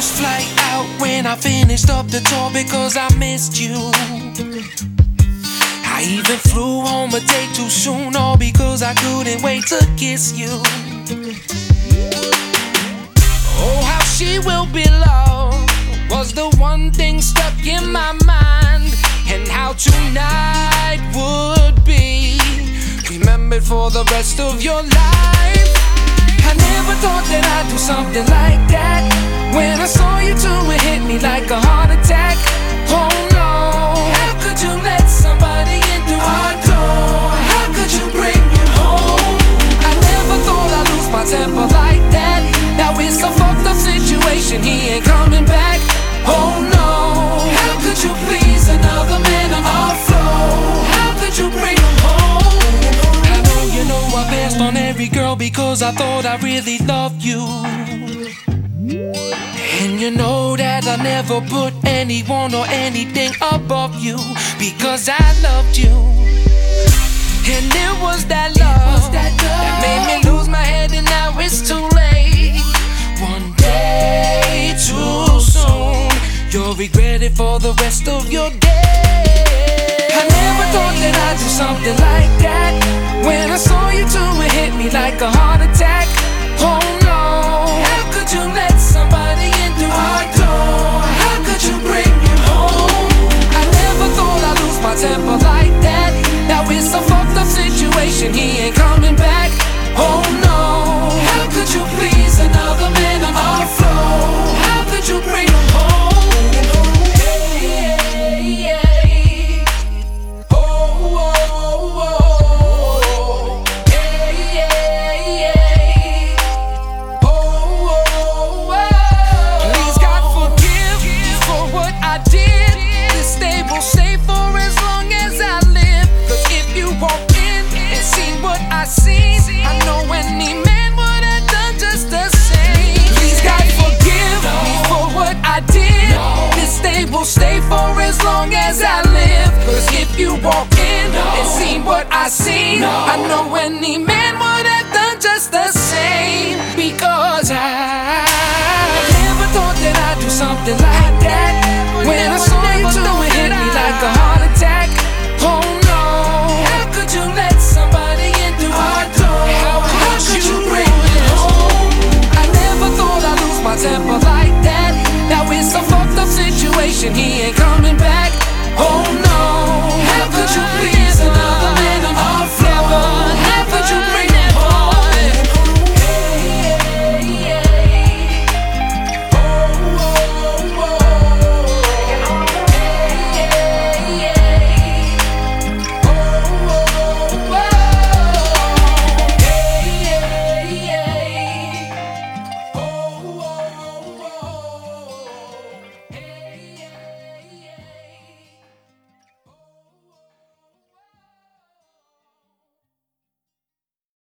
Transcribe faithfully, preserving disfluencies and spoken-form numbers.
first flight out when I finished up the tour because I missed you. I even flew home a day too soon, all because I couldn't wait to kiss you. Oh, how she will be loved was the one thing stuck in my mind, and how tonight would be remembered for the rest of your life. I never thought that I'd do something like that. When I saw you two, it hit me like a heart attack. Oh no, how could you let somebody into our door? How could you bring him home? I never thought I'd lose my temper like that. Now it's a fucked up situation, he ain't coming back. Oh no, how could you please another man on our floor? How could you bring him home? I know you know I passed on every girl because I thought I really loved you. And you know that I never put anyone or anything above you, because I loved you. And it was that love that made me lose my head, and now it's too late. One day too soon, you'll regret it for the rest of your day. I never thought that I'd do something like that. When I saw you two, it hit me like a heart attack. Oh no, how could you let somebody into our door? How could you bring him home? I never thought I'd lose my temper like that. Now it's a fucked up situation, he ain't coming back. Oh no, how could you please another man on our floor? How could you bring him home? Hey, hey, hey. Oh, oh, oh. Hey, hey, hey. Oh, oh, oh. Please God forgive for what I did. This day will stay for as long as I live. Cause if you walk in and seen what I seen, I know any man would have done just the same. Please God forgive me for what I did. This day will stay for as long as I live. Cause if you walk in and seen what I seen, I know any man would have done just the same. Because I never thought that I'd do something like that. When I saw you two, it hit me like a heart attack. Oh no, how could you let somebody into our door? How could you bring it home? I never thought I'd lose my temper like that. Now it's a fucked up situation, he ain't coming back. Oh no.